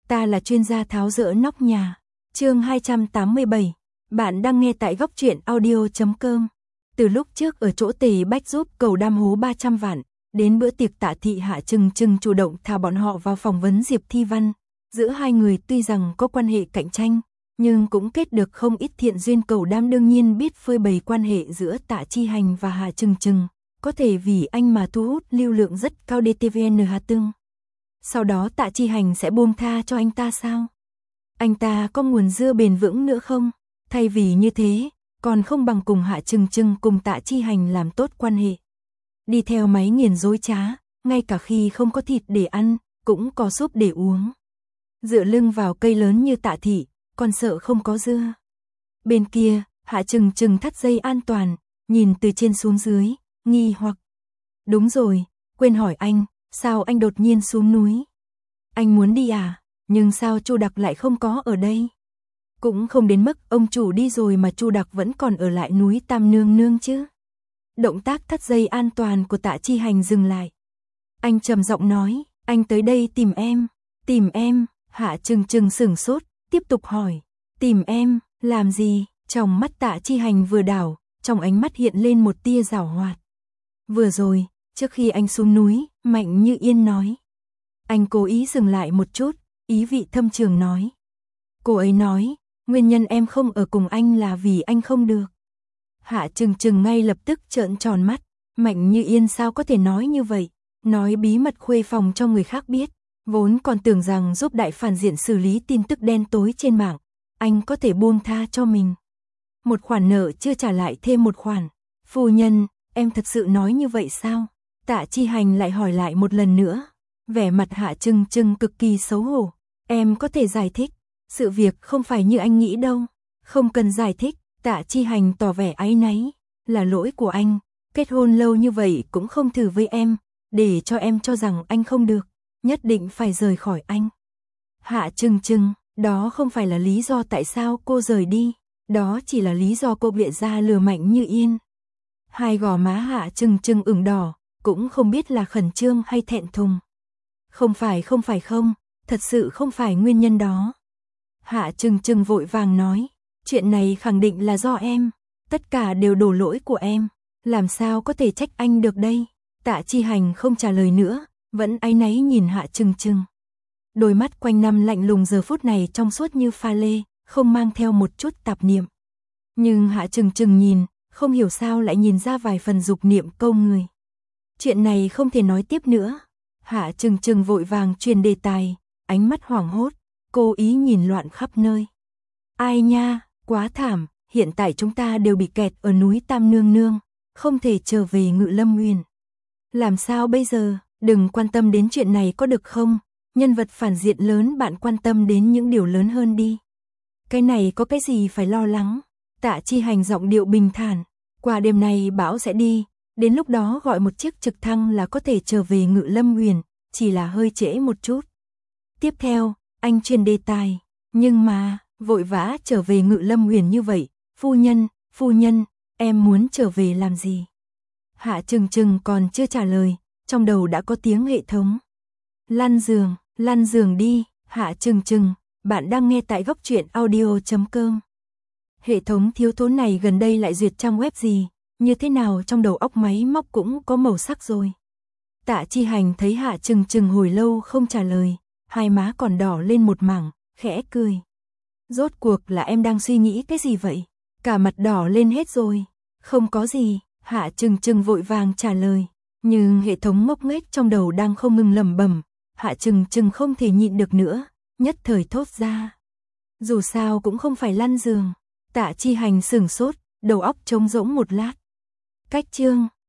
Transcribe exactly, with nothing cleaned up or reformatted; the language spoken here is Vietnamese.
ta là chuyên gia tháo dỡ nóc nhà. Chương hai trăm tám mươi bảy. Bạn đang nghe tại góc truyện audio chấm com. Từ lúc trước ở chỗ Tề Bách giúp Cầu Đam hố ba trăm vạn, đến bữa tiệc Tạ Thị Hạ Trừng Trừng chủ động thả bọn họ vào phỏng vấn Diệp Thi Văn, giữa hai người tuy rằng có quan hệ cạnh tranh, nhưng cũng kết được không ít thiện duyên. Cầu Đam đương nhiên biết phơi bày quan hệ giữa Tạ Chi Hành và Hạ Trừng Trừng, có thể vì anh mà thu hút lưu lượng rất cao đê tê vê en Hà Tương. Sau đó Tạ Chi Hành sẽ buông tha cho anh ta sao? Anh ta có nguồn dưa bền vững nữa không? Thay vì như thế, còn không bằng cùng Hạ Trừng Trừng cùng Tạ Chi Hành làm tốt quan hệ. Đi theo máy nghiền dối trá, ngay cả khi không có thịt để ăn, cũng có súp để uống. Dựa lưng vào cây lớn như Tạ Thị, còn sợ không có dưa. Bên kia, Hạ Trừng Trừng thắt dây an toàn, nhìn từ trên xuống dưới, nghi hoặc. Đúng rồi, quên hỏi anh, sao anh đột nhiên xuống núi? Anh muốn đi à? Nhưng sao Chu Đặc lại không có ở đây? Cũng không đến mức ông chủ đi rồi mà Chu Đặc vẫn còn ở lại núi Tam Nương Nương chứ. Động tác thắt dây an toàn của Tạ Chi Hành dừng lại. Anh trầm giọng nói, anh tới đây tìm em. Tìm em? Hạ Trừng Trừng sửng sốt, tiếp tục hỏi. Tìm em, làm gì? Trong mắt Tạ Chi Hành vừa đảo, trong ánh mắt hiện lên một tia giảo hoạt. Vừa rồi, trước khi anh xuống núi, Mạnh Như Yên nói. Anh cố ý dừng lại một chút, ý vị thâm trường nói. Cô ấy nói, nguyên nhân em không ở cùng anh là vì anh không được. Hạ Trừng Trừng ngay lập tức trợn tròn mắt, Mạnh Như Yên sao có thể nói như vậy, nói bí mật khuê phòng cho người khác biết, vốn còn tưởng rằng giúp đại phản diện xử lý tin tức đen tối trên mạng, anh có thể buông tha cho mình. Một khoản nợ chưa trả lại thêm một khoản. Phu nhân, em thật sự nói như vậy sao? Tạ Chi Hành lại hỏi lại một lần nữa. Vẻ mặt Hạ Trừng Trừng cực kỳ xấu hổ. Em có thể giải thích. Sự việc không phải như anh nghĩ đâu. Không cần giải thích. Tạ Chi Hành tỏ vẻ áy náy. Là lỗi của anh. Kết hôn lâu như vậy cũng không thử với em. Để cho em cho rằng anh không được. Nhất định phải rời khỏi anh. Hạ Trừng Trừng, đó không phải là lý do tại sao cô rời đi. Đó chỉ là lý do cô bịa ra lừa Mạnh Như Yên. Hai gò má Hạ Trừng Trừng ửng đỏ, cũng không biết là khẩn trương hay thẹn thùng. Không phải không phải không, thật sự không phải nguyên nhân đó. Hạ Trừng Trừng vội vàng nói, chuyện này khẳng định là do em, tất cả đều đổ lỗi của em, làm sao có thể trách anh được đây. Tạ Chi Hành không trả lời nữa, vẫn áy náy nhìn Hạ Trừng Trừng. Đôi mắt quanh năm lạnh lùng giờ phút này trong suốt như pha lê, không mang theo một chút tạp niệm. Nhưng Hạ Trừng Trừng nhìn, không hiểu sao lại nhìn ra vài phần dục niệm câu người. Chuyện này không thể nói tiếp nữa. Hạ Trừng Trừng vội vàng truyền đề tài, ánh mắt hoảng hốt, cố ý nhìn loạn khắp nơi. Ai nha, quá thảm, hiện tại chúng ta đều bị kẹt ở núi Tam Nương Nương, không thể trở về Ngự Lâm Uyển. Làm sao bây giờ, đừng quan tâm đến chuyện này có được không? Nhân vật phản diện lớn bạn quan tâm đến những điều lớn hơn đi. Cái này có cái gì phải lo lắng? Tạ Chi Hành giọng điệu bình thản, qua đêm nay bão sẽ đi, đến lúc đó gọi một chiếc trực thăng là có thể trở về Ngự Lâm Uyển, chỉ là hơi trễ một chút. Tiếp theo, anh truyền đề tài, nhưng mà, vội vã trở về Ngự Lâm Uyển như vậy, phu nhân, phu nhân, em muốn trở về làm gì? Hạ Trừng Trừng còn chưa trả lời, trong đầu đã có tiếng hệ thống. Lăn giường, lăn giường đi, Hạ Trừng Trừng, bạn đang nghe tại góc truyện audio chấm com. Hệ thống thiếu thốn này gần đây lại duyệt trang web gì, như thế nào trong đầu óc máy móc cũng có màu sắc rồi. Tạ Chi Hành thấy Hạ Trừng Trừng hồi lâu không trả lời, hai má còn đỏ lên một mảng, khẽ cười. Rốt cuộc là em đang suy nghĩ cái gì vậy? Cả mặt đỏ lên hết rồi. Không có gì, Hạ Trừng Trừng vội vàng trả lời, nhưng hệ thống ngốc nghếch trong đầu đang không ngừng lẩm bẩm, Hạ Trừng Trừng không thể nhịn được nữa, nhất thời thốt ra. Dù sao cũng không phải lăn giường. Tạ Chi Hành sửng sốt, đầu óc trống rỗng một lát. Cách chương